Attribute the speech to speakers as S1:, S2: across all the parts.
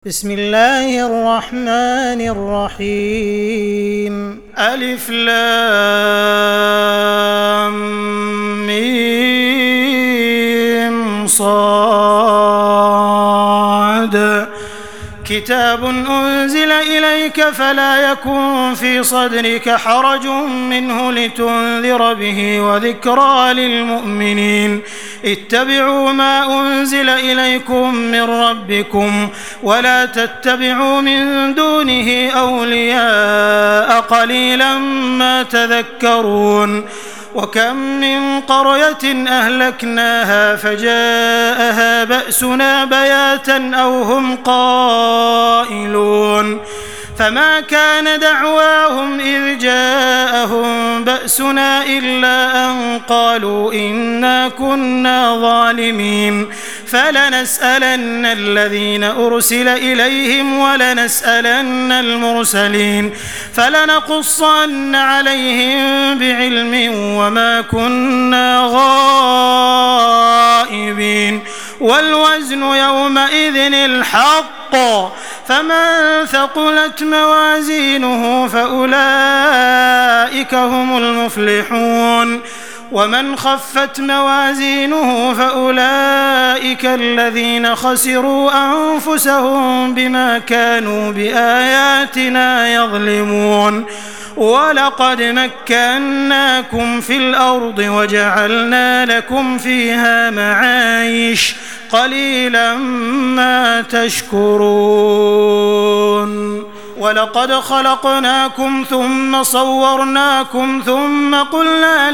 S1: بسم الله الرحمن الرحيم ألف لام ميم صاد كتاب أنزل إليك فلا يكن في صدرك حرج منه لتنذر به وذكرى للمؤمنين اتبعوا ما أنزل إليكم من ربكم ولا تتبعوا من دونه أولياء قليلا ما تذكرون وكم من قرية أهلكناها فجاءها بأسنا بياتا أو هم قائلون فما كان دعواهم إذ جاءهم بأسنا إلا أن قالوا إنا كنا ظالمين فلنسألن الذين أرسل إليهم ولنسألن المرسلين فلنقصن عليهم بعلم وما كنا غائبين والوزن يومئذ الحق فمن ثقلت موازينه فأولئك هم المفلحون ومن خفت موازينه فأولئك الذين خسروا أنفسهم بما كانوا بآياتنا يظلمون ولقد مكناكم في الأرض وجعلنا لكم فيها معايش قليلا ما تشكرون ولقد خلقناكم ثم صورناكم ثم قلنا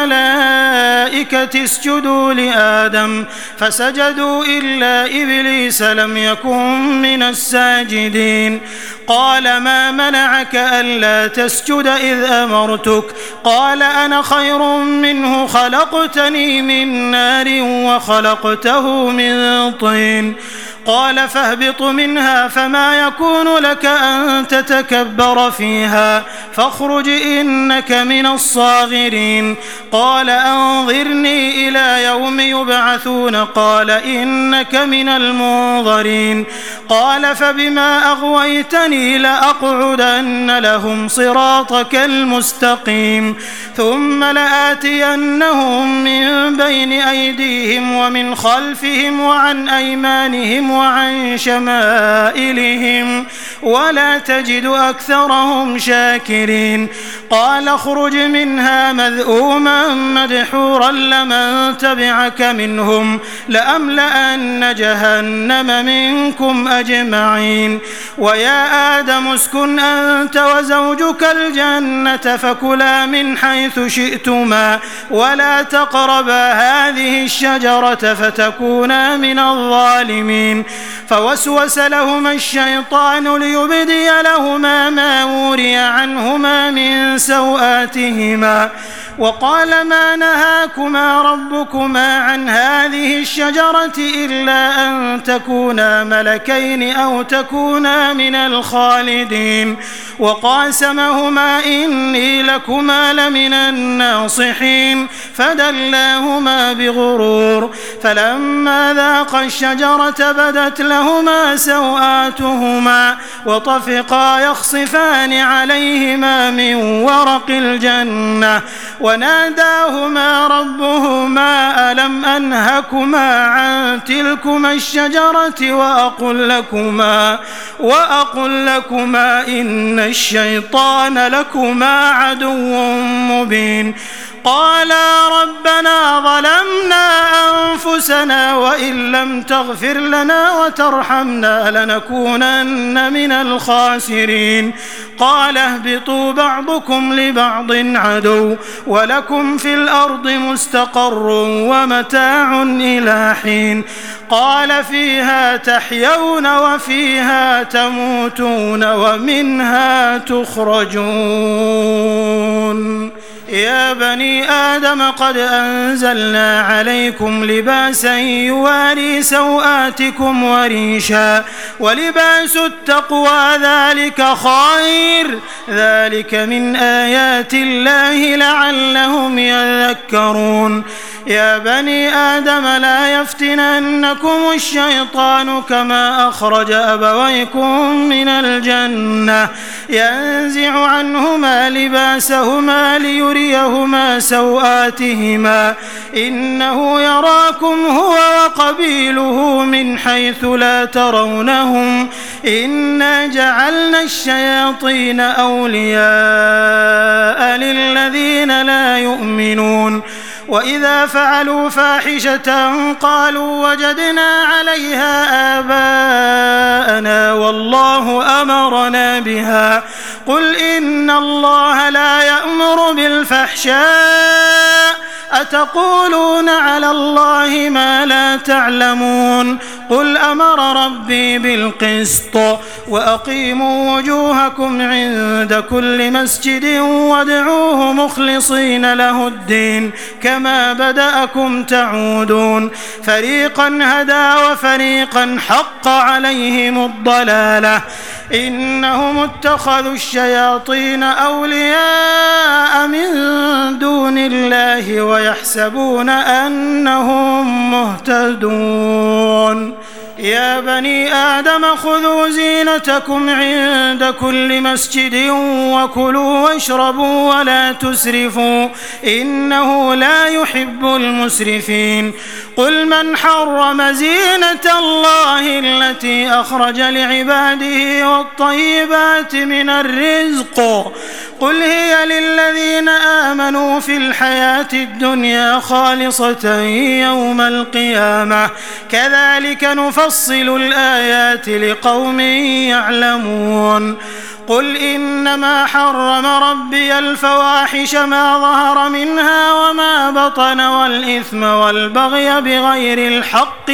S1: للملائكة اسجدوا لآدم فسجدوا إلا إبليس لم يكن من الساجدين قال ما منعك ألا تسجد إذ أمرتك قال أنا خير منه خلقتني من نار وخلقته من طين قال فاهبط منها فما يكون لك أن تتكبر فيها فاخرج إنك من الصاغرين قال أنظرني إلى يوم يبعثون قال إنك من المنظرين قال فبما أغويتني لأقعدن لهم صراطك المستقيم ثم لآتينهم من بين أيديهم ومن خلفهم وعن أيمانهم وعن شمائلهم ولا تجد أكثرهم شاكرين قال اخرج منها مذءوما مدحورا لمن تبعك منهم لأملأن جهنم منكم أجمعين ويا آدم اسكن أنت وزوجك الجنة فكلا من حيث شئتما ولا تقربا هذه الشجرة فتكونا من الظالمين فوسوس لهما الشيطان ليبدي لهما ما وري عنهما من سوآتهما وقال ما نهاكما ربكما عن هذه الشجرة إلا أن تكونا ملكين أو تكونا من الخالدين وقاسمهما إني لكما لمن الناصحين فدلاهما بغرور فلما ذاقا الشجرة بدت لهما سوآتهما وطفقا يخصفان عليهما من ورق الجنة وناداهما ربهما ألم أنهكما عن تلكما الشجرة وأقل لكما إن الشيطان لكما عدو مبين قالا ربنا ظلمنا أنفسنا وإن لم تغفر لنا وترحمنا لنكونن من الخاسرين قال اهبطوا بعضكم لبعض عدو ولكم في الأرض مستقر ومتاع إلى حين قال فيها تحيون وفيها تموتون ومنها تخرجون يا بني آدم قد أنزلنا عليكم لباسا يواري سوآتكم وريشا ولباس التقوى ذلك خير ذلك من آيات الله لعلهم يذكرون يا بني آدم لا يفتننكم الشيطان كما أخرج أبويكم من الجنة ينزع عنهما لباسهما ليريهما سوآتهما إنه يراكم هو وقبيله من حيث لا ترونهم إنا جعلنا الشياطين أولياء للذين لا يؤمنون وإذا فعلوا فاحشة قالوا وجدنا عليها آباءنا والله أمرنا بها قل إن الله لا يأمر بالفحشاء أتقولون على الله ما لا تعلمون قل أمر ربي بالقسط وأقيموا وجوهكم عند كل مسجد وادعوه مخلصين له الدين كما بدأكم تعودون فريقا هدى وفريقا حق عليهم الضلالة إنهم اتخذوا الشياطين أولياء من دون الله ويحسبون أنهم مهتدون يا بني آدم خذوا زينتكم عند كل مسجد وكلوا واشربوا ولا تسرفوا إنه لا يحب المسرفين قل من حرم زينة الله التي أخرج لعباده والطيبات من الرزق قل هي للذين آمنوا في الحياة الدنيا خالصة يوم القيامة كذلك نفصل الآيات لقوم يعلمون قل إنما حرم ربي الفواحش ما ظهر منها وما بطن والإثم والبغي بغير الحق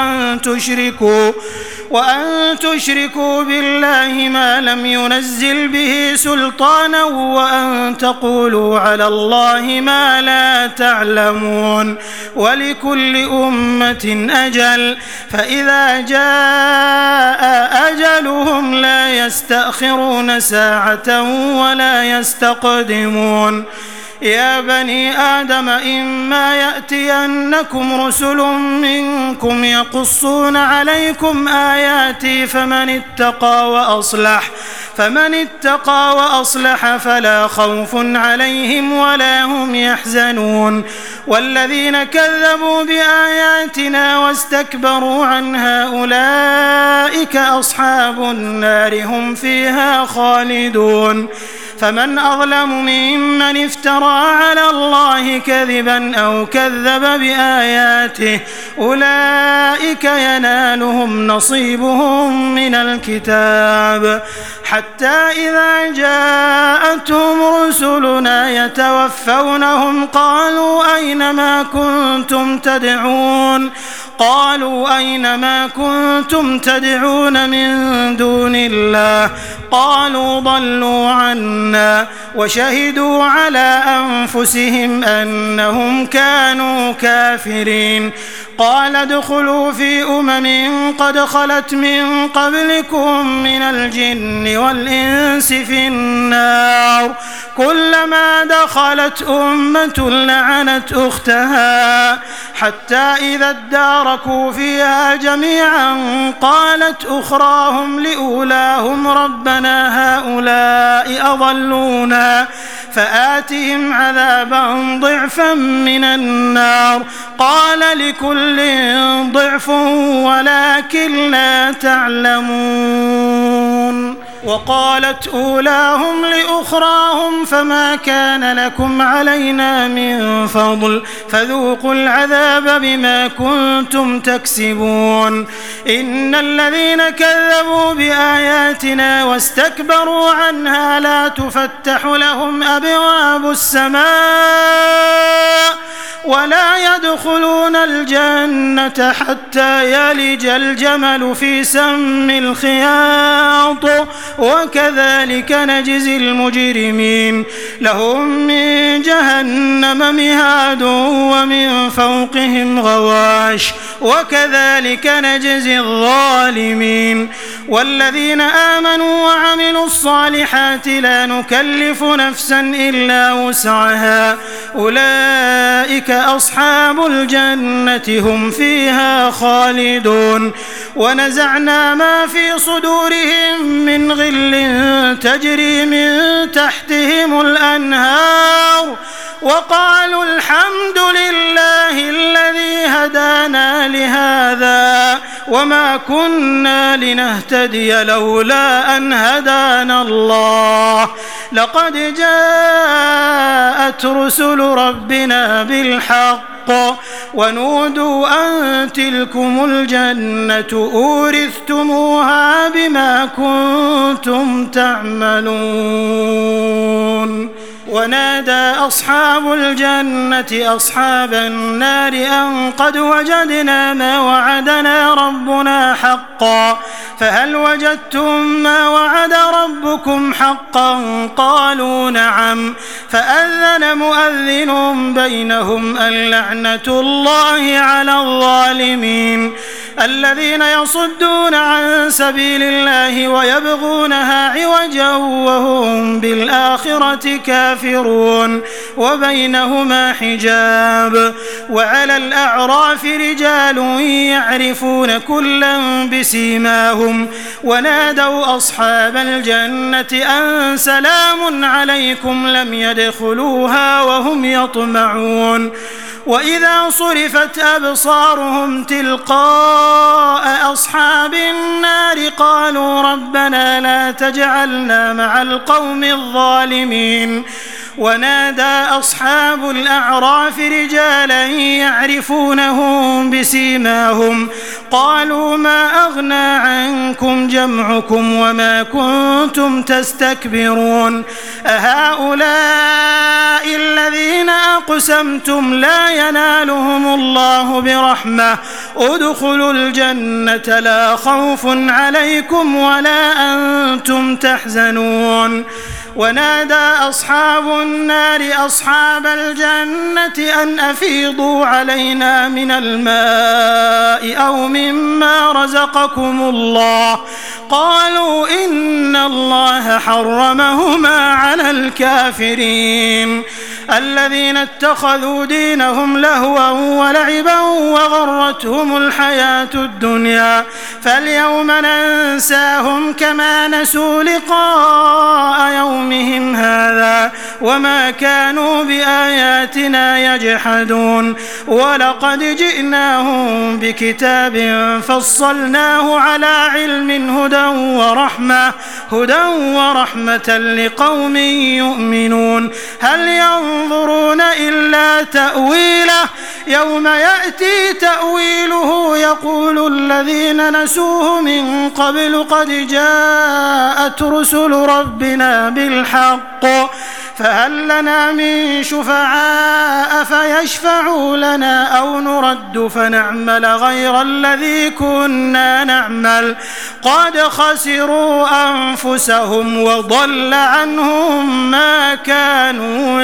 S1: وأن تشركوا بالله ما لم ينزل به سلطانا وأن تقولوا على الله ما لا تعلمون ولكل أمة أجل فإذا جاء أجلهم لا يستأخرون ساعة ولا يستقدمون يا بني آدم إما يأتينكم رسل منكم يقصون عليكم آياتي فمن اتقى وأصلح فلا خوف عليهم ولا هم يحزنون والذين كذبوا بآياتنا واستكبروا عنها أولئك أصحاب النار هم فيها خالدون فمن أظلم ممن افترى على الله كذبا أو كذب بآياته أولئك ينالهم نصيبهم من الكتاب حتى إذا جاءتهم رسلنا يتوفونهم قالوا أين ما كنتم تدعون من دون الله قالوا ضلوا عنا وشهدوا على أنفسهم أنهم كانوا كافرين قال ادخلوا في قد خلت من قبلكم من الجن والإنس في النار كلما دخلت أمة لعنت أختها حتى إذا اداركوا فيها جميعا قالت أخراهم لأولاهم ربنا هؤلاء أضلونا فآتهم عذابا ضعفا من النار قال لكل ضعف ولكن لا تعلمون وقالت أولاهم لأخراهم فما كان لكم علينا من فضل فذوقوا العذاب بما كنتم تكسبون إن الذين كذبوا بآياتنا واستكبروا عنها لا تفتح لهم أبواب السماء ولا يدخلون الجنة حتى يلج الجمل في سم الخياط وكذلك نجزي المجرمين لهم من جهنم مهاد ومن فوقهم غواش وكذلك نجزي الظالمين والذين آمنوا وعملوا الصالحات لا نكلف نفسا إلا وسعها أولئك أصحاب الجنة هم فيها خالدون ونزعنا ما في صدورهم من غل تجري من تحتهم الأنهار وقالوا الحمد لله الذي هدانا لهذا وما كنا لنهتدي لولا أن هدانا الله لقد جاءت رسل ربنا بالحق ونودوا أن تلكم الجنة أورثتموها بما كنتم تعملون ونادى أصحاب الجنة أصحاب النار أن قد وجدنا ما وعدنا ربنا حقا فهل وجدتم ما وعد ربكم حقا قالوا نعم فأذن مؤذن بينهم اللعنة الله على الظالمين الذين يصدون عن سبيل الله ويبغونها عوجا وهم بالآخرة كافرون وبينهما حجاب وعلى الأعراف رجال يعرفون كلا بسيماهم ونادوا أصحاب الجنة أن سلام عليكم لم يدخلوها وهم يطمعون وإذا صرفت أبصارهم تلقاء أصحاب النار قالوا ربنا لا تجعلنا مع القوم الظالمين ونادى أصحاب الأعراف رجالا يعرفونهم بسيماهم قالوا ما أغنى عنكم جمعكم وما كنتم تستكبرون أهؤلاء الذين أقسمتم لا ينالهم الله برحمة ادخلوا الجنة لا خوف عليكم ولا أنتم تحزنون ونادى أصحاب النار أصحاب الجنة أن أفيضوا علينا من الماء أو مما رزقكم الله قالوا إن الله حرمهما على الكافرين الذين اتخذوا دينهم لهوا ولعبا وغرتهم الحياة الدنيا فاليوم ننساهم كما نسوا لقاء يومهم هذا وما كانوا بآياتنا يجحدون ولقد جئناهم بكتاب فصلناه على علم هدى ورحمة لقوم يؤمنون هل ينظرون إلا تأويله يوم يأتي تأويله يقول الذين نسوه من قبل قد جاءت رسل ربنا بالحق فهل لنا من شفعاء فيشفعوا لنا أو نرد فنعمل غير الذي كنا نعمل قد خسروا أنفسهم وضل عنهم ما كانوا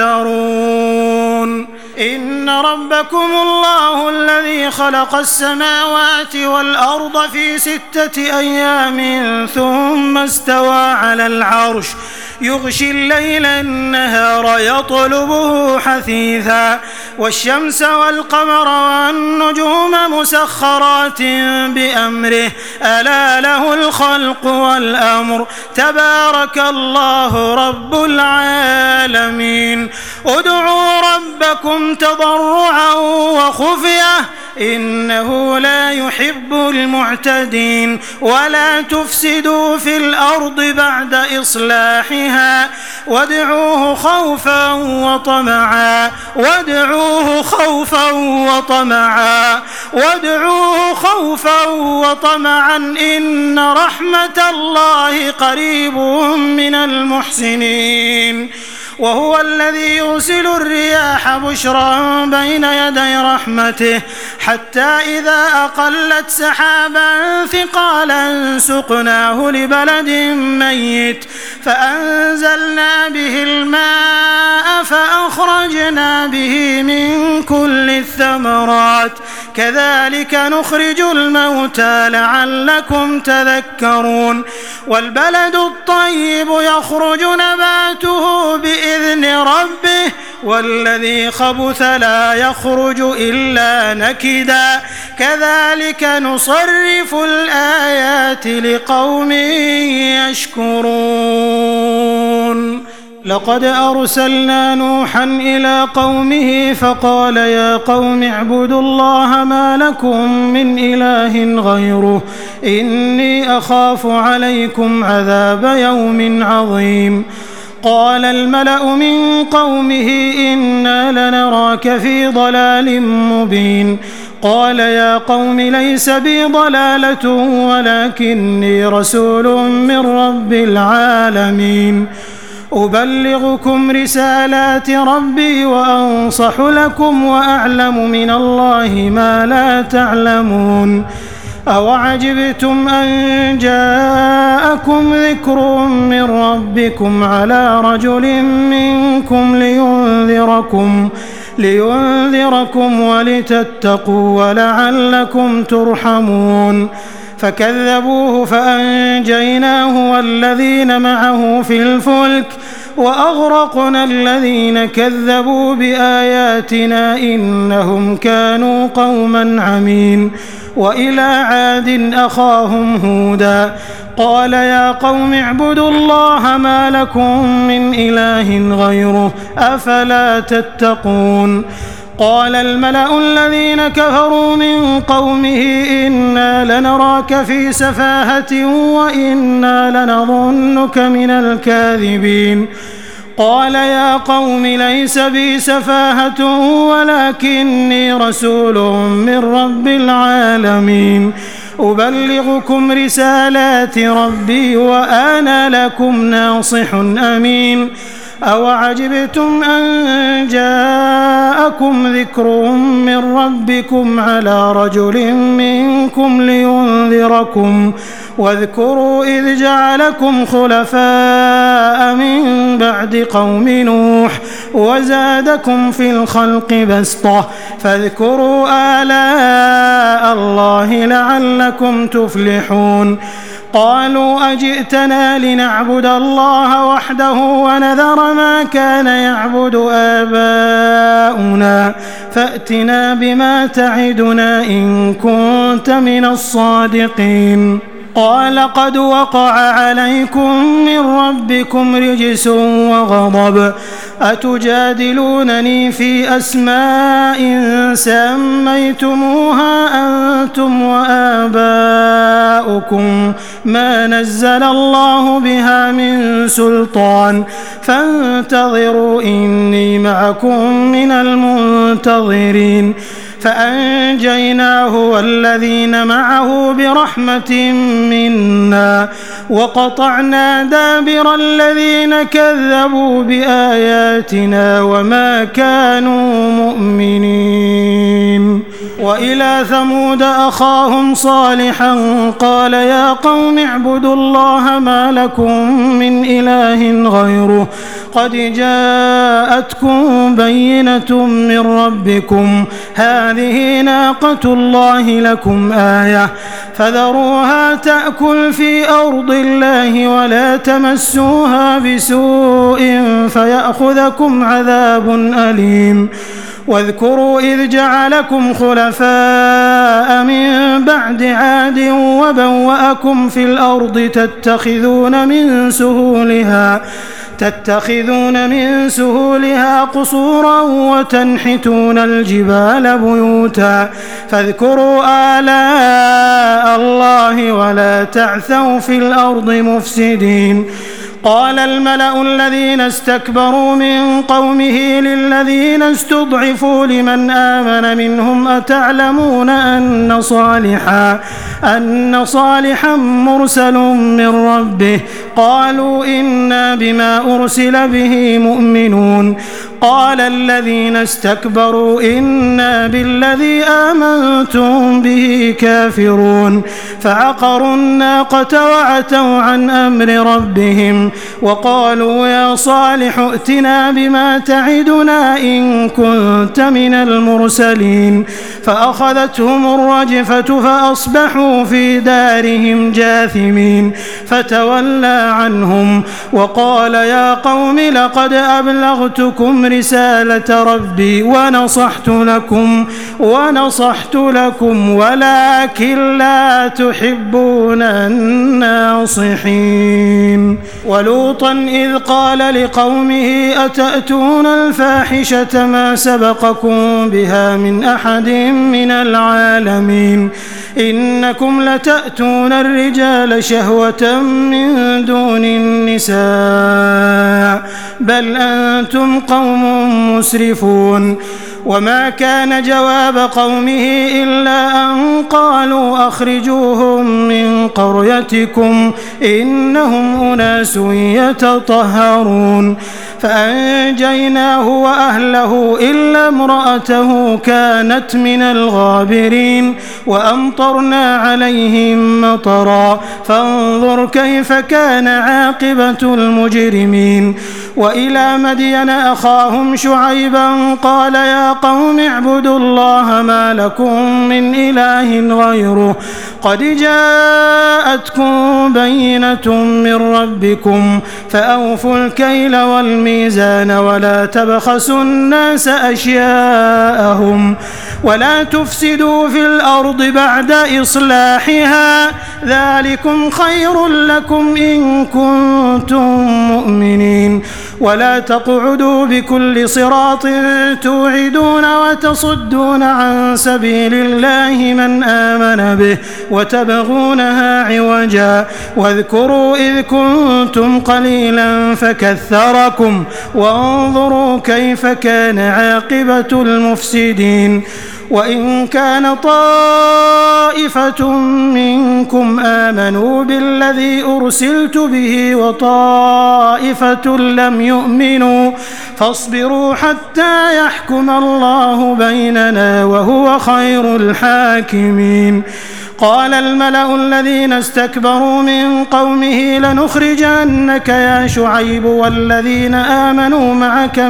S1: يفترون إن ربكم الله الذي خلق السماوات والأرض في 6 أيام ثم استوى على العرش يغشي الليل النهار يطلبه حثيثا والشمس والقمر والنجوم مسخرات بأمره ألا له الخلق والأمر تبارك الله رب العالمين ادعوا ربكم تضرعا وخفية إنه لا يحب المعتدين ولا تفسدوا في الأرض بعد إصلاحها وادعوه خوفا وطمعا إن رحمة الله قريب من المحسنين وهو الذي يرسل الرياح بشرا بين يدي رحمته حتى إذا أقلت سحابا ثقالا سقناه لبلد ميت فأنزلنا به الماء فأخرجنا به من كل الثمرات كذلك نخرج الموتى لعلكم تذكرون والبلد الطيب يخرج نباته بإذن ربه والذي خبث لا يخرج إلا نكدا كذلك نصرف الآيات لقوم يشكرون لقد أرسلنا نوحا إلى قومه فقال يا قوم اعبدوا الله ما لكم من إله غيره إني أخاف عليكم عذاب يوم عظيم قال الملأ من قومه إنا لنراك في ضلال مبين قال يا قوم ليس بي ضلالة ولكني رسول من رب العالمين أبلغكم رسالات ربي وأنصح لكم وأعلم من الله ما لا تعلمون أوعجبتم أن جاءكم ذكر من ربكم على رجل منكم لينذركم ولتتقوا ولعلكم ترحمون فكذبوه فأنجيناه والذين معه في الفلك وأغرقنا الذين كذبوا بآياتنا إنهم كانوا قوما عمين وإلى عاد أخاهم هودا قال يا قوم اعبدوا الله ما لكم من إله غيره أفلا تتقون قال الملأ الذين كفروا من قومه إنا لنراك في سفاهة وإنا لنظنك من الكاذبين قال يا قوم ليس بي سفاهة ولكني رسول من رب العالمين أبلغكم رسالات ربي وأنا لكم ناصح أمين أوعجبتم أن جاءكم ذكر من ربكم على رجل منكم لينذركم واذكروا إذ جعلكم خلفاء من بعد قوم نوح وزادكم في الخلق بسطة فاذكروا آلاء الله لعلكم تفلحون قالوا أجئتنا لنعبد الله وحده ونذر ما كان يعبد آباؤنا فأتنا بما تعدنا إن كنت من الصادقين قال قد وقع عليكم من ربكم رجس وغضب أتجادلونني في أسماء سميتموها أنتم وآباؤكم ما نزل الله بها من سلطان فانتظروا إني معكم من المنتظرين فأنجيناه والذين معه برحمة منا وقطعنا دابر الذين كذبوا بآياتنا وما كانوا مؤمنين وإلى ثمود أخاهم صالحا قال يا قوم اعبدوا الله ما لكم من إله غيره قد جاءتكم بينة من ربكم هذه ناقة الله لكم آية فذروها تأكل في أرض الله ولا تمسوها بسوء فيأخذكم عذاب أليم واذكروا إذ جعلكم خلفاء من بعد عاد وبوأكم في الأرض تتخذون من سهولها قصورا وتنحتون الجبال بيوتا فاذكروا آلاء الله ولا تعثوا في الأرض مفسدين قال الملأ الذين استكبروا من قومه للذين استضعفوا لمن آمن منهم أتعلمون أن صالحا مرسل من ربه قالوا إنا بما أرسل به مؤمنون قال الذين استكبروا إنا بالذي آمنتم به كافرون فعقروا الناقة وعتوا عن أمر ربهم بهم وقالوا يا صالح ائتنا بما تعدنا إن كنت من المرسلين فأخذتهم الرجفة فأصبحوا في دارهم جاثمين فتولى عنهم وقال يا قوم لقد أبلغتكم رسالة ربي ونصحت لكم ولكن لا تحبون الناصحين ولوطا إذ قال لقومه أتأتون الفاحشة ما سبقكم بها من أحد من العالمين إنكم لتأتون الرجال شهوة من دون النساء بل أنتم قوم مسرفون وما كان جواب قومه إلا أن قالوا أخرجوهم من قريتكم إنهم أناس يتطهرون فأنجيناه وأهله إلا امرأته كانت من الغابرين وأمطرنا عليهم مطرا فانظر كيف كان عاقبة المجرمين وإلى مدين أخاهم شعيبا قال يا قوم اعبدوا الله ما لكم من إله غيره قد جاءتكم بينة من ربكم فأوفوا الكيل والميزان ولا تبخسوا الناس أشياءهم ولا تفسدوا في الأرض بعد إصلاحها ذلكم خير لكم إن كنتم مؤمنين ولا تقعدوا بكل صراط توعدون وتصدون عن سبيل الله من آمن به وتبغونها عوجا واذكروا إذ كنتم قليلا فكثركم وانظروا كيف كان عاقبة المفسدين وإن كان طائفة منكم آمنوا بالذي أرسلت به وطائفة لم يؤمنوا فاصبروا حتى يحكم الله بيننا وهو خير الحاكمين قال الملأ الذين استكبروا من قومه لنخرجنك يا شعيب والذين آمنوا معك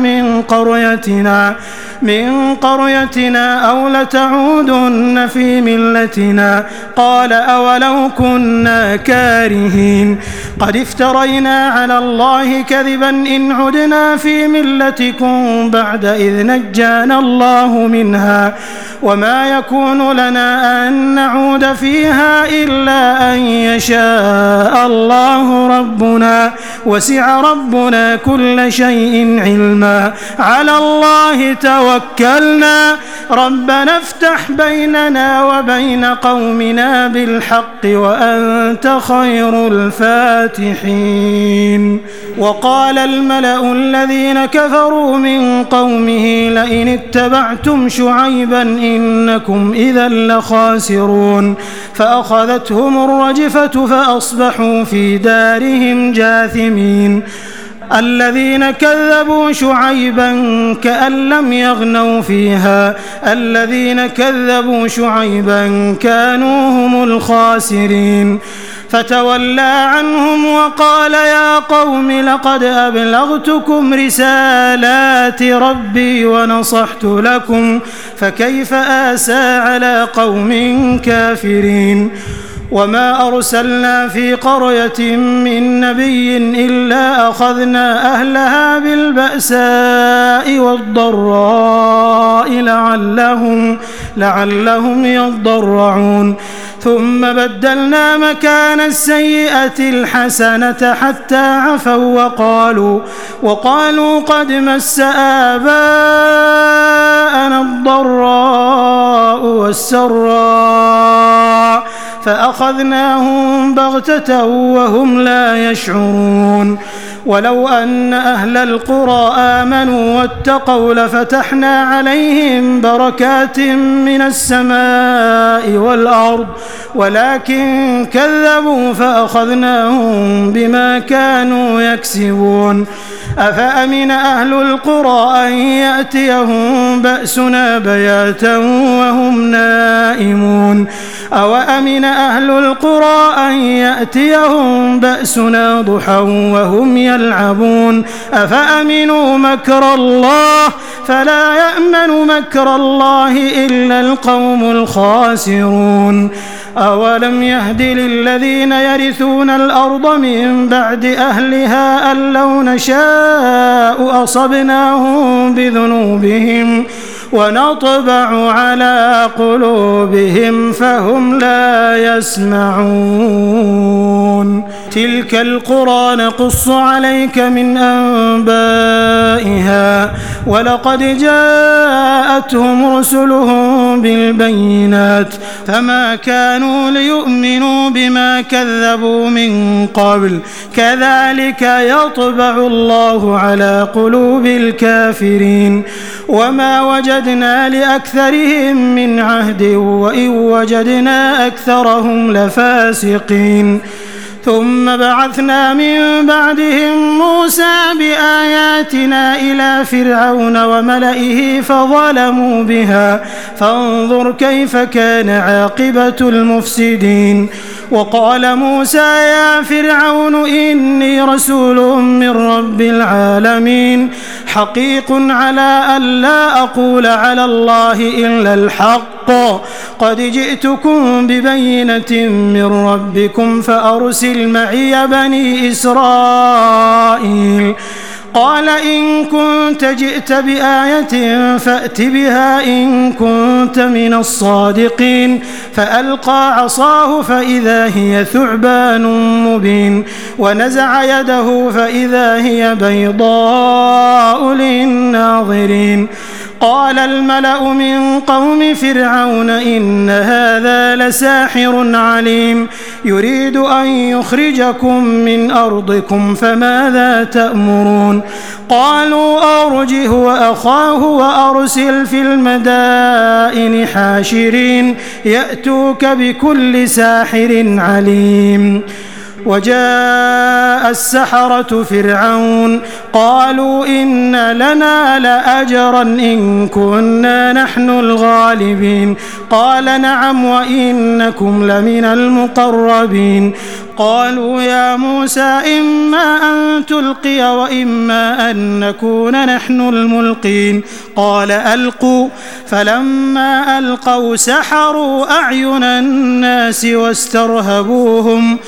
S1: من قريتنا أو لتعودن في ملتنا قال أولو كنا كارهين قد افترينا على الله كذبا إن عدنا في ملتكم بعد إذ نجانا الله منها وما يكون لنا أن نعود فيها إلا أن يشاء الله ربنا وسع ربنا كل شيء علما على الله توكلنا ربنا افتح بيننا وبين قومنا بالحق وأنت خير الفاتحين وقال الملأ الذين كفروا من قومه لئن اتبعتم شعيبا إنكم إذا لخاسرون فأخذتهم الرجفة فأصبحوا في دارهم جاثمين الذين كذبوا شعيبا كأن لم يغنوا فيها الذين كذبوا شعيبا كانوا هم الخاسرين فتولى عنهم وقال يا قوم لقد أبلغتكم رسالات ربي ونصحت لكم فكيف آسى على قوم كافرين وما أرسلنا في قرية من نبي إلا أخذنا أهلها بالبأساء والضراء لعلهم يضرعون ثم بدلنا مكان السيئة الحسنة حتى عفوا وقالوا قد مس آباءنا الضراء والسراء فأخذناهم بغتة وهم لا يشعرون ولو أن أهل القرى آمنوا واتقوا لفتحنا عليهم بركات من السماء والأرض ولكن كذبوا فأخذناهم بما كانوا يكسبون أفأمن أهل القرى أن يأتيهم بأسنا بياتا وهم نائمون أوأمن أهل القرى أن يأتيهم بأسنا ضحى وهم يلعبون أفأمنوا مكر الله فلا يأمن مكر الله إلا القوم الخاسرون أولم يهد للذين يرثون الأرض من بعد أهلها أن لو نشاء أصبناهم بذنوبهم ونطبع على قلوبهم فهم لا يسمعون تلك القرى نقص عليك من أنبائها ولقد جاءتهم رسلهم بالبينات فما كانوا ليؤمنوا بما كذبوا من قبل كذلك يطبع الله على قلوب الكافرين وما وجدنا لأكثرهم من عهد وإن وجدنا أكثرهم لفاسقين ثم بعثنا من بعدهم موسى بآياتنا إلى فرعون وملئه فظلموا بها فانظر كيف كان عاقبة المفسدين وقال موسى يا فرعون إني رسول من رب العالمين حقيق على أن لا أقول على الله إلا الحق قد جئتكم ببينة من ربكم فأرسل معي بني إسرائيل قال إن كنت جئت بآية فأت بها إن كنت من الصادقين فألقى عصاه فإذا هي ثعبان مبين ونزع يده فإذا هي بيضاء للناظرين قال الملأ من قوم فرعون إن هذا لساحر عليم يريد أن يخرجكم من أرضكم فماذا تأمرون قالوا أرجه وأخاه وأرسل في المدائن حاشرين يأتوك بكل ساحر عليم وجاء السحرة فرعون قالوا إن لنا لأجرا إن كنا نحن الغالبين قال نعم وإنكم لمن المقربين قالوا يا موسى إما أن تلقي وإما أن نكون نحن الملقين قال ألقوا فلما ألقوا سحروا أعين الناس واسترهبوهم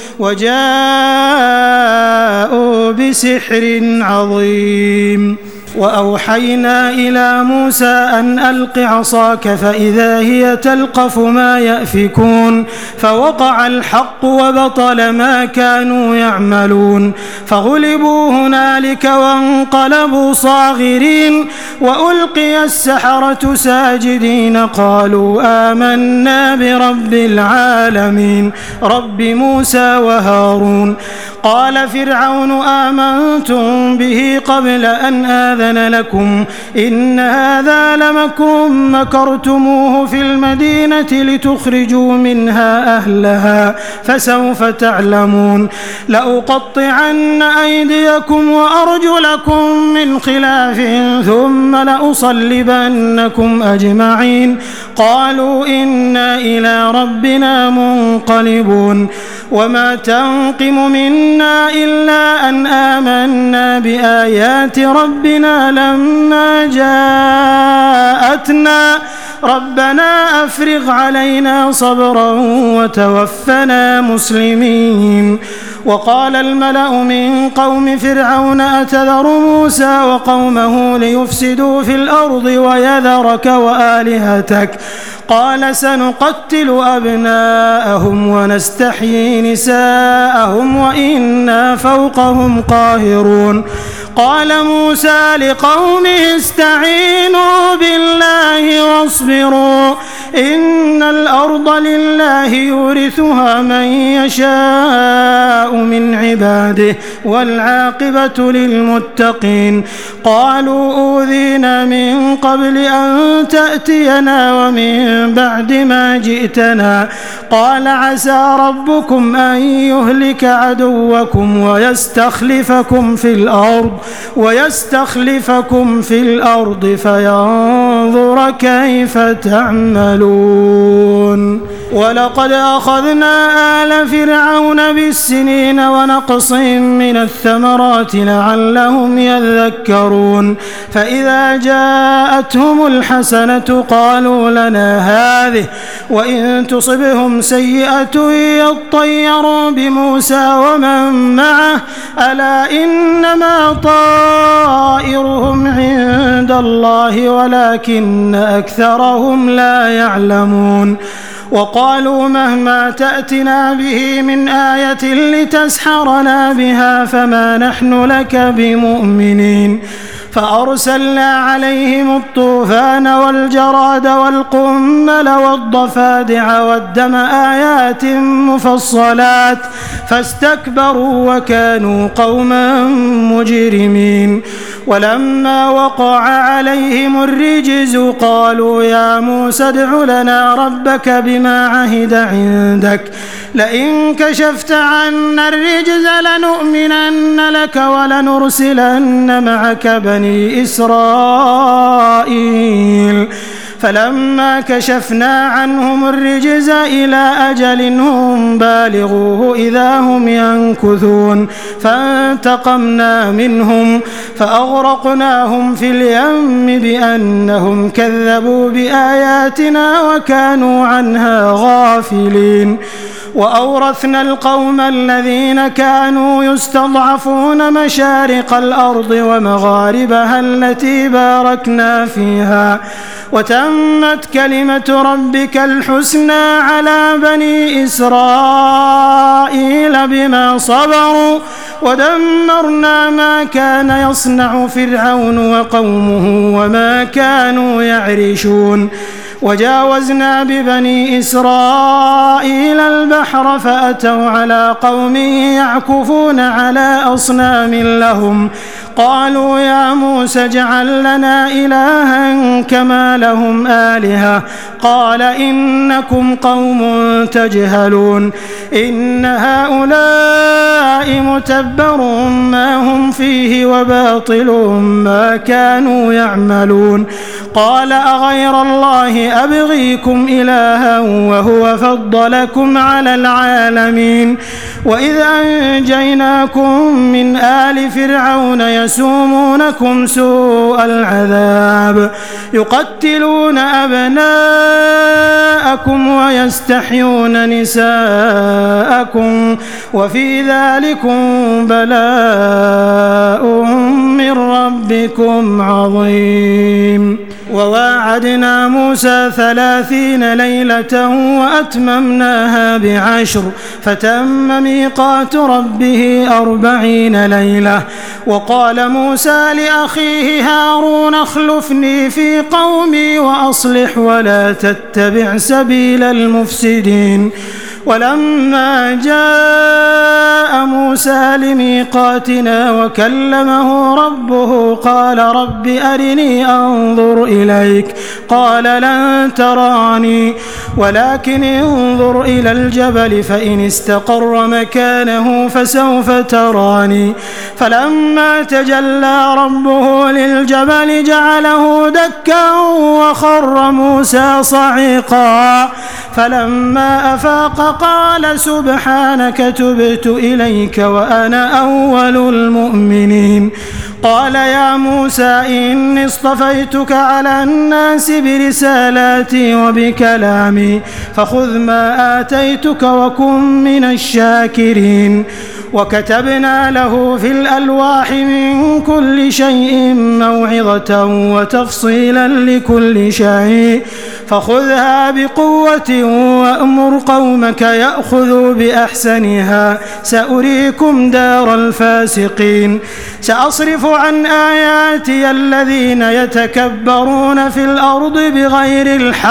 S1: وجاءوا بسحر عظيم وأوحينا إلى موسى أن ألق عصاك فإذا هي تلقف ما يأفكون فوقع الحق وبطل ما كانوا يعملون فغلبوا هنالك وانقلبوا صاغرين وألقي السحرة ساجدين قالوا آمنا برب العالمين رب موسى وهارون قال فرعون آمنتم به قبل أن آذن لكم إن هذا لمكر مكرتموه في المدينة لتخرجوا منها أهلها فسوف تعلمون لأقطعن أيديكم وأرجلكم من خلاف ثم لأصلبنكم أجمعين قالوا إنا إلى ربنا منقلبون وما تنقم منا إلا أن آمنا بآيات ربنا لما جاءتنا ربنا أفرغ علينا صبرا وتوفنا مسلمين وقال الملأ من قوم فرعون أتذر موسى وقومه ليفسدوا في الأرض ويذرك وآلهتك قال سنقتل أبناءهم ونستحيي نساءهم وإنا فوقهم قاهرون قال موسى لقومه استعينوا بالله واصبروا إن الأرض لله يورثها من يشاء من عباده والعاقبة للمتقين قالوا أوذينا من قبل أن تأتينا ومن بعد ما جئتنا قال عسى ربكم أن يهلك عدوكم ويستخلفكم في الأرض فينظر لننظر كيف تعملون ولقد أخذنا آل فرعون بالسنين ونقص من الثمرات لعلهم يذكرون فإذا جاءتهم الحسنة قالوا لنا هذه وإن تصبهم سيئة يطيروا بموسى ومن معه ألا إنما طائرهم عند الله ولكن أكثرهم لا يعلمون وقالوا مهما تأتنا به من آية لتسحرنا بها فما نحن لك بمؤمنين فأرسلنا عليهم الطوفان والجراد والقمل والضفادع والدم آيات مفصلات فاستكبروا وكانوا قوما مجرمين ولما وقع عليهم الرجز قالوا يا موسى ادع لنا ربك بما عهد عندك لئن كشفت عنا الرجز لنؤمنن لك ولنرسلن معك بني إسرائيل فلما كشفنا عنهم الرجز إلى أجل هم بالغوه إذا هم ينكثون فانتقمنا منهم فأغرقناهم في اليم بأنهم كذبوا بآياتنا وكانوا عنها غافلين وأورثنا القوم الذين كانوا يستضعفون مشارق الأرض ومغاربها التي باركنا فيها وتمت كلمة ربك الحسنى على بني إسرائيل بما صبروا ودمرنا ما كان يصنع فرعون وقومه وما كانوا يعرشون وجاوزنا ببني إسرائيل البحر فأتوا على قوم يعكفون على أصنام لهم قالوا يا موسى اجعل لنا إلها كما لهم آلهة قال إنكم قوم تجهلون إن هؤلاء متبر ما هم فيه وباطل ما كانوا يعملون قال أغير الله أبغيكم إلها وهو فضلكم على العالمين وإذ أنجيناكم من آل فرعون يسومونكم سوء العذاب يقتلون أبناءكم ويستحيون نساءكم وفي ذلكم بلاء من ربكم عظيم وواعدنا موسى 30 ليلة وأتممناها ب10 فتم ميقات ربه 40 ليلة وقال موسى لأخيه هارون اخلفني في قومي وأصلح ولا تتبع سبيل المفسدين ولما جاء موسى لميقاتنا وكلمه ربه قال رب أرني أنظر إليك قال لن تراني ولكن انظر إلى الجبل فإن استقر مكانه فسوف تراني فلما تجلى ربه للجبل جعله دكا وخر موسى صعقا فلما أفاق قال سبحانك تبت إليك وأنا أول المؤمنين قال يا موسى إني اصطفيتك على الناس برسالاتي وبكلامي فخذ ما آتيتك وكن من الشاكرين وكتبنا له في الألواح من كل شيء موعظة وتفصيلا لكل شيء فخذها بقوة وأمر قومك يأخذوا بأحسنها سأريكم دار الفاسقين سأصرف عن آياتي الذين يتكبرون في الأرض بغير الحق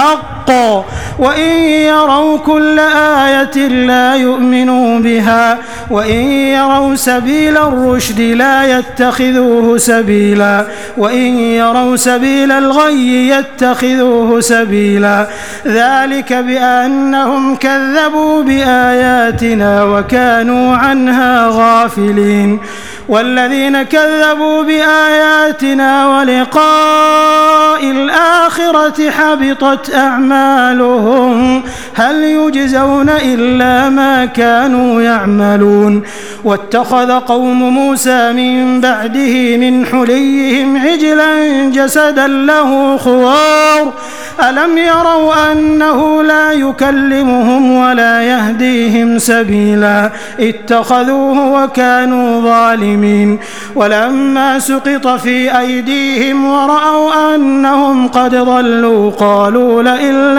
S1: حقا وإن يروا كل آية لا يؤمنوا بها وإن يروا سبيل الرشد لا يتخذوه سبيلا وإن يروا سبيل الغي يتخذوه سبيلا ذلك بأنهم كذبوا بآياتنا وكانوا عنها غافلين والذين كذبوا بآياتنا ولقاء الآخرة حبطت أعمالهم هل يجزون إلا ما كانوا يعملون واتخذ قوم موسى من بعده من حليهم عجلا جسدا له خوار ألم يروا أنه لا يكلمهم ولا يهديهم سبيلا اتخذوه وكانوا ظالمين ولما سقط في أيديهم ورأوا أنهم قد ضلوا قالوا لئن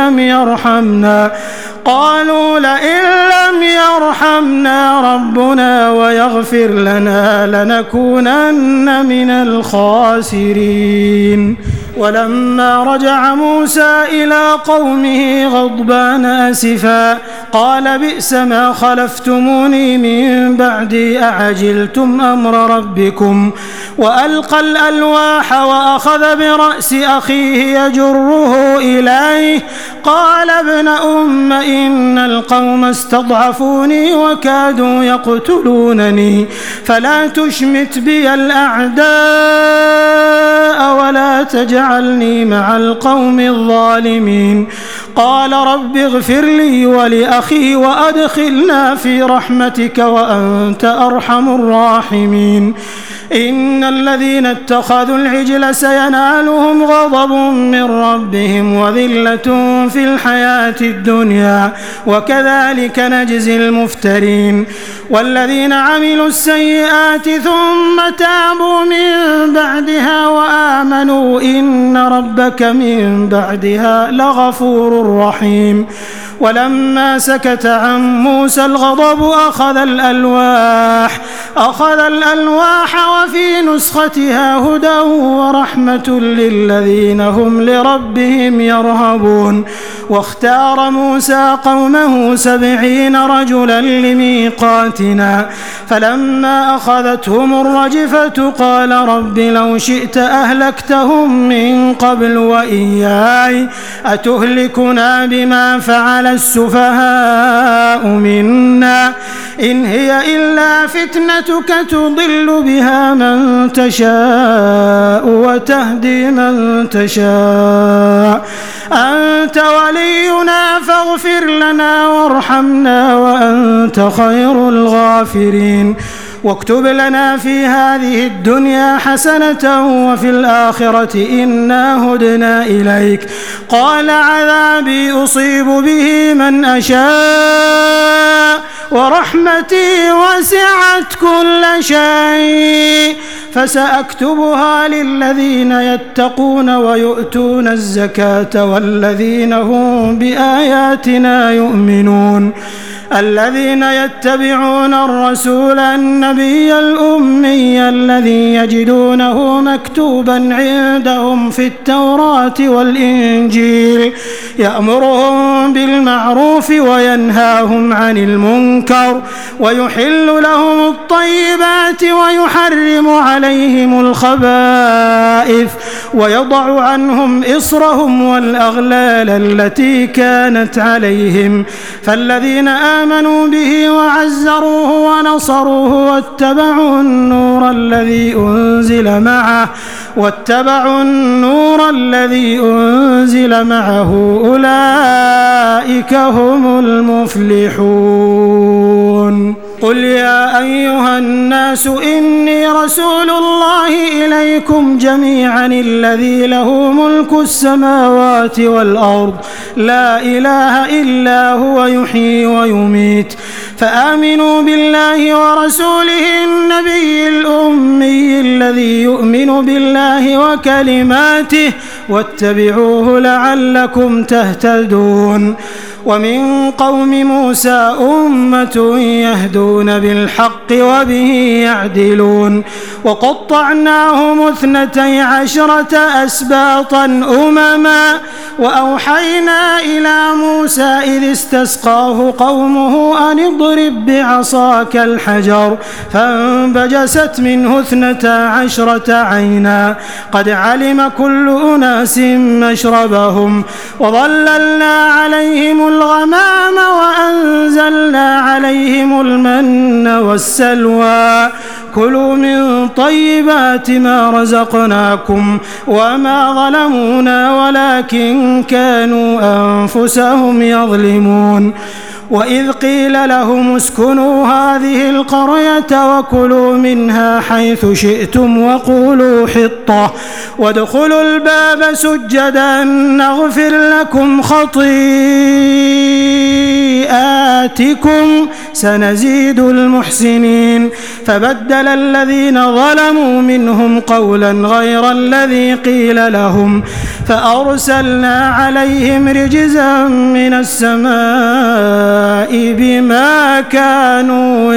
S1: لم يرحمنا ربنا ويغفر لنا لنكونن من الخاسرين ولما رجع موسى إلى قومه غضبان أسفا قال بئس ما خلفتموني من بعدي أعجلتم أمر ربكم وألقى الألواح وأخذ برأس أخيه يجره إليه قال ابن أم إن القوم استضعفوني وكادوا يقتلونني فلا تشمت بي الأعداء ولا تجعلني مع القوم الظالمين قال رب اغفر لي ولأخي وأدخلنا في رحمتك وأنت أرحم الراحمين إن الذين اتخذوا العجل سينالهم غضب من ربهم وذلة في الحياة الدنيا وكذلك نجزي المفترين والذين عملوا السيئات ثم تابوا من بعدها وآمنوا إن ربك من بعدها لغفور رحيم ولما سكت عن موسى الغضب أخذ الألواح وفي نسختها هدى ورحمة للذين هم لربهم يرهبون واختار موسى قومه 70 رجلا لميقاتنا فلما أخذتهم الرجفة قال رب لو شئت أهلكتهم من قبل وإياي أتهلكنا بما فعل السفهاء منا إن هي إلا فتنتك تضل بها من تشاء وتهدي من تشاء أنت ولينا فاغفر لنا وارحمنا وأنت خير الغافرين واكتب لنا في هذه الدنيا حسنة وفي الآخرة إنا هدنا إليك قال عذابي أصيب به من أشاء ورحمتي وسعت كل شيء فسأكتبها للذين يتقون ويؤتون الزكاة والذين هم بآياتنا يؤمنون الذين يتبعون الرسول النبي الأمي الذي يجدونه مكتوبا عندهم في التوراة والإنجيل يأمرهم بالمعروف وينهاهم عن المنكر ويحل لهم الطيبات ويحرم عليهم الخبائث ويضع عنهم إصرهم والأغلال التي كانت عليهم فالذين آمنوا به وعزروه ونصروه واتبعوا النور الذي أنزل معه أولئك هم المفلحون قل يا أيها الناس إني رسول الله إليكم جميعا الذي له ملك السماوات والأرض لا إله إلا هو يحيي ويميت فآمنوا بالله ورسوله النبي الأمي الذي يؤمن بالله وكلماته واتبعوه لعلكم تهتدون ومن قوم موسى أمة يهدون بالحق وبه يعدلون وقطعناهم 12 أسباطا أمما وأوحينا إلى موسى إذ استسقاه قومه أن اضرب بعصاك الحجر فانبجست منه 12 عينا قد علم كل أناس مشربهم وظللنا عليهم الغمام وأنزلنا عليهم المن والسلوى كلوا من طيبات ما رزقناكم وما ظلمونا ولكن كانوا أنفسهم يظلمون وإذ قيل لهم اسكنوا هذه القرية وكلوا منها حيث شئتم وقولوا حطة وادخلوا الباب سجدا نغفر لكم خطيئاتكم سنزيد المحسنين فبدل الذين ظلموا منهم قولا غير الذي قيل لهم فأرسلنا عليهم رجزا من السماء بما كانوا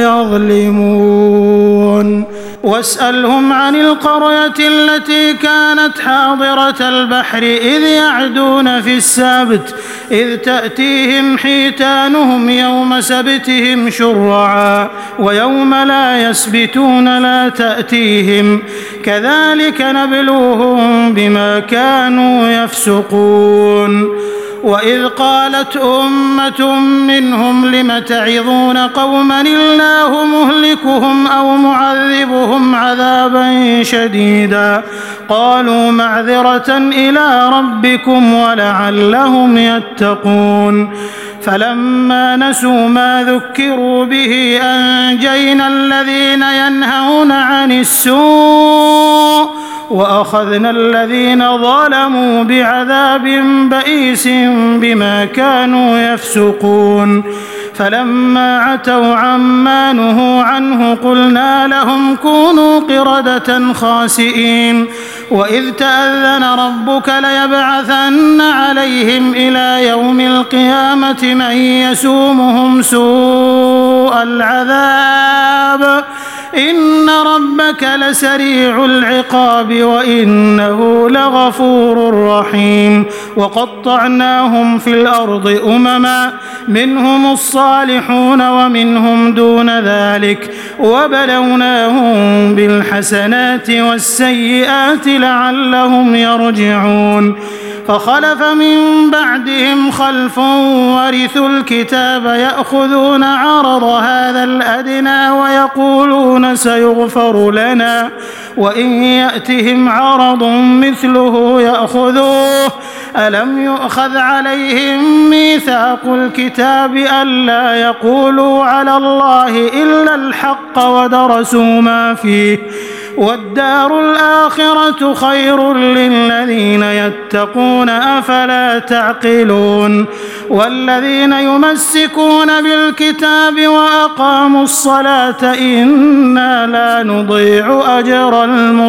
S1: يظلمون واسألهم عن القرية التي كانت حاضرة البحر إذ يعدون في السبت إذ تأتيهم حيتانهم يوم سبتهم شرعا ويوم لا يسبتون لا تأتيهم كذلك نبلوهم بما كانوا يفسقون وإذ قالت أمة منهم لم تعظون قوما الله مهلكهم أو معذبهم عذابا شديدا قالوا معذرة إلى ربكم ولعلهم يتقون فلما نسوا ما ذكروا به أنجينا الذين ينهون عن السوء وأخذنا الذين ظلموا بعذاب بئيس بما كانوا يفسقون فلما عتوا عما نهوا عنه قلنا لهم كونوا قردة خاسئين وإذ تأذن ربك ليبعثن عليهم إلى يوم القيامة من يسومهم سوء العذاب إن ربك لسريع العقاب وإنه لغفور رحيم وقطعناهم في الأرض أمما منهم الصالحون ومنهم دون ذلك وبلوناهم بالحسنات والسيئات لعلهم يرجعون فخلف من بعدهم خلف ورثوا الكتاب يأخذون عرض هذا الأدنى ويقولون سيغفر لنا وإن يأتهم عرض مثله يأخذوه ألم يؤخذ عليهم ميثاق الكتاب ألا يقولوا على الله إلا الحق ودرسوا ما فيه والدار الآخرة خير للذين يتقون أفلا تعقلون والذين يمسكون بالكتاب وأقاموا الصلاة إنا لا نضيع أجر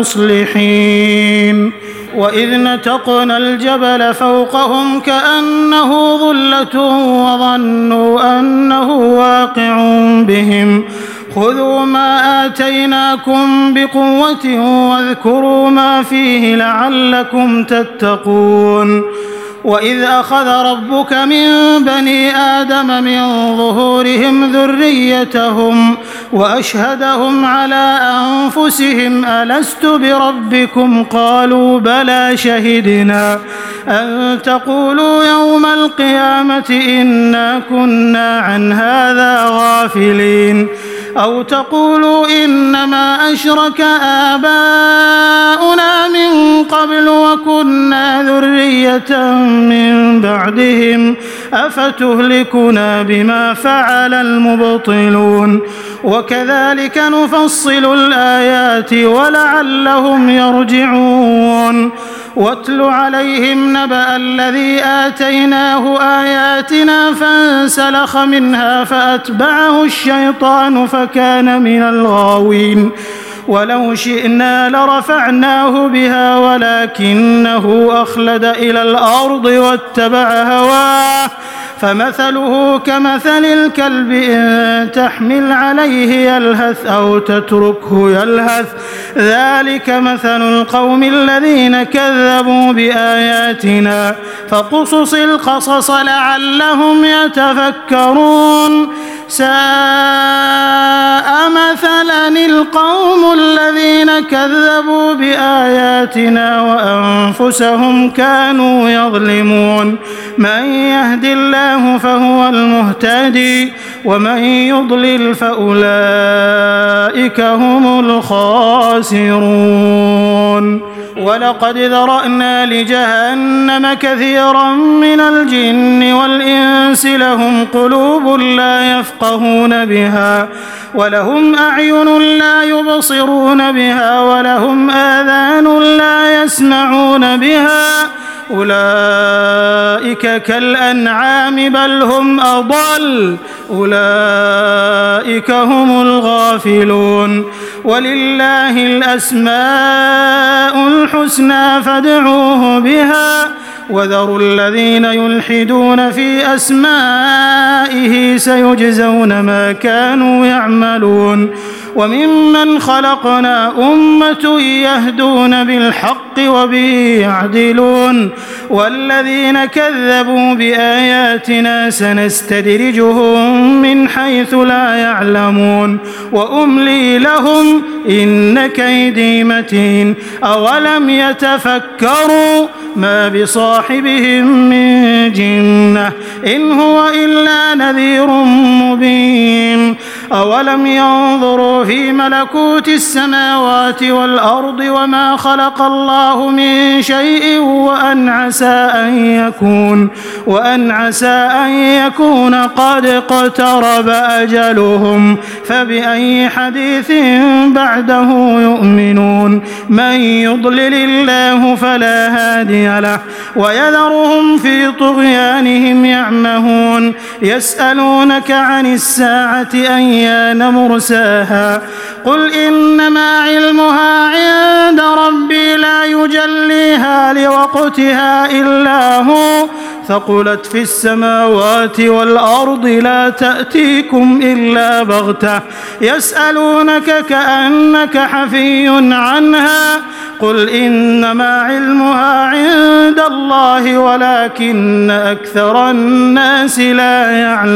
S1: المصلحين وإذ نتقنا الجبل فوقهم كأنه ظلة وظنوا أنه واقع بهم خذوا ما آتيناكم بقوة واذكروا ما فيه لعلكم تتقون وإذ أخذ ربك من بني آدم من ظهورهم ذريتهم وأشهدهم على أنفسهم ألست بربكم قالوا بلى شهدنا أن تقولوا يوم القيامة إنا كنا عن هذا غافلين أو تقولوا إنما أشرك آباؤنا من قبل وكنا ذرية من بعدهم أفتهلكنا بما فعل المبطلون وكذلك نفصل الآيات ولعلهم يرجعون واتل عليهم نبأ الذي آتيناه آياتنا فانسلخ منها فأتبعه الشيطان فكان من الغاوين ولو شئنا لرفعناه بها ولكنه أخلد إلى الأرض واتبع هواه فمثله كمثل الكلب إن تحمل عليه يلهث أو تتركه يلهث ذلك مثل القوم الذين كذبوا بآياتنا فاقصص القصص لعلهم يتفكرون ساء مثلا القوم الذين كذبوا بآياتنا وأنفسهم كانوا يظلمون من يهد الله فهو المهتدي ومن يضلل فأولئك هم الخاسرون ولقد ذرأنا لجهنم كثيرا من الجن والإنس لهم قلوب لا يفقهون بها ولهم أعين لا يبصرون بها ولهم آذان لا يسمعون بها أولئك كالأنعام بل هم أضل أولئك هم الغافلون ولله الأسماء الحسنى فادعوه بها وذروا الذين يلحدون في أسمائه سيجزون ما كانوا يعملون وممن خلقنا أمة يهدون بالحق وبه يعدلون والذين كذبوا بآياتنا سنستدرجهم من حيث لا يعلمون وأملي لهم إن كيدي متين أولم يتفكروا ما بصاحبهم من جنة إن هو إلا نذير مبين أولم ينظروا في ملكوت السماوات والأرض وما خلق الله من شيء وأن عسى أن يكون قد اقترب أجلهم فبأي حديث بعده يؤمنون من يضلل الله فلا هادي له ويذرهم في طغيانهم يعمهون يسألونك عن الساعة أيان مرساها قل إنما علمها عند ربي لا يجليها لوقتها إلا هو ثقلت في السماوات والأرض لا تأتيكم إلا بغتة يسألونك كأنك حفي عنها قل إنما علمها عند الله ولكن أكثر الناس لا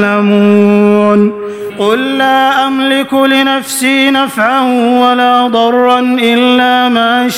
S1: يعلمون قل لا أملك لنفسي نفعا ولا ضرا إلا ما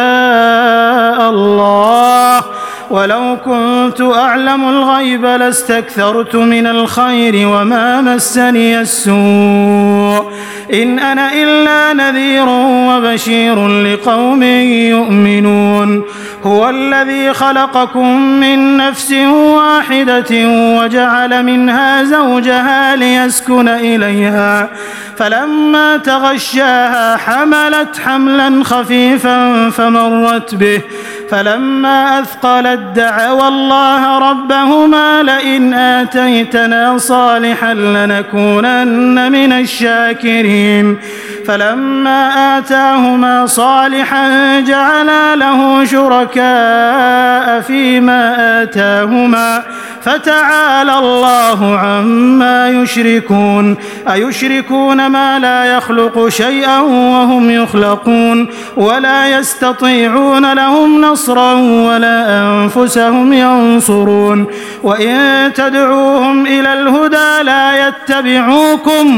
S1: شاء الله ولو كنت أعلم الغيب لاستكثرت من الخير وما مسني السوء إن أنا إلا نذير وبشير لقوم يؤمنون هو الذي خلقكم من نفس واحدة وجعل منها زوجها ليسكن إليها فلما تغشاها حملت حملا خفيفا فمرت به فلما أثقلت دعوا الله ربهما لئن آتيتنا صالحا لنكونن من الشاكرين فلما آتاهما صالحا جعلا له شركاء فيما آتاهما فتعالى الله عما يشركون أيشركون ما لا يخلق شيئا وهم يخلقون ولا يستطيعون لهم نصرا ولا أنفسهم ينصرون وإن تدعوهم إلى الهدى لا يتبعوكم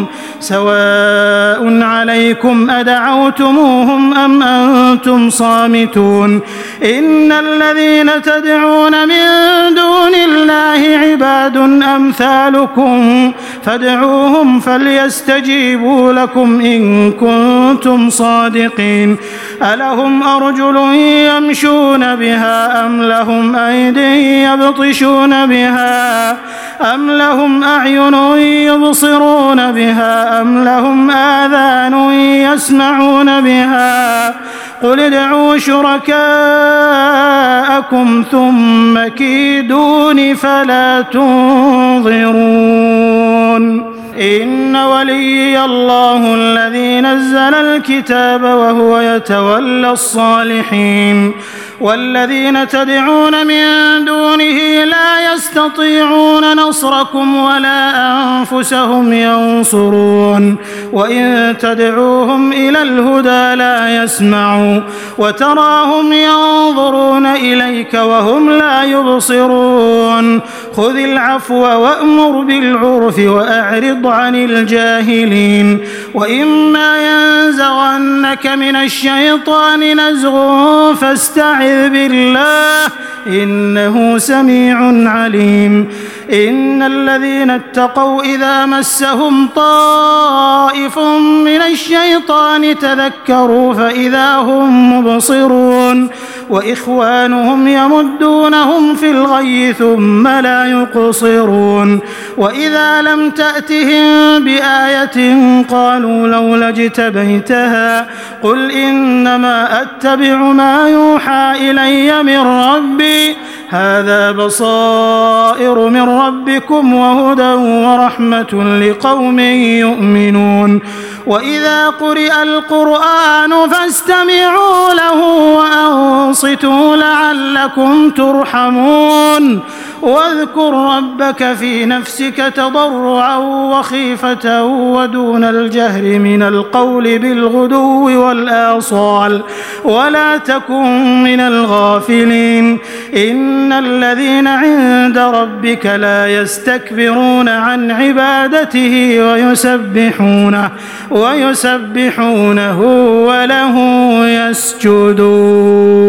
S1: سواء عليكم أدعوتموهم أم أنتم صامتون إن الذين تدعون من دون الله عباد أمثالكم فادعوهم فليستجيبوا لكم إن كنتم صادقين ألهم أرجل يمشون بها أم لهم أيدي يبطشون بها أم لهم أعين يبصرون بها أم لهم آذان يسمعون بها قل ادعوا شركاءكم ثم كيدون فلا تنظرون إن وليي الله الذي نزل الكتاب وهو يتولى الصالحين والذين تدعون من دونه لا يستطيعون نصركم ولا أنفسهم ينصرون وإن تدعوهم إلى الهدى لا يسمعوا وتراهم ينظرون إليك وهم لا يبصرون خذ العفو وأمر بالعرف وأعرض عن الجاهلين وإما ينزغنك من الشيطان نزغ فاستعذ بالله إنه سميع عليم إن الذين اتقوا إذا مسهم طائف من الشيطان تذكروا فإذا هم مبصرون وإخوانهم يمدونهم في الغي ثم لا يقصرون وإذا لم تأتهم بآية قالوا لولا اجتبيتها قل إنما أتبع ما يوحى إلي من ربي هذا بصائر من ربكم وهدى ورحمة لقوم يؤمنون وإذا قرئ القرآن فاستمعوا له وأنصتوا لعلكم ترحمون واذكر ربك في نفسك تضرعا وخيفة ودون الجهر من القول بالغدو والآصال ولا تكن من الغافلين إن الذين عند ربك لا يستكبرون عن عبادته ويسبحونه وله يسجدون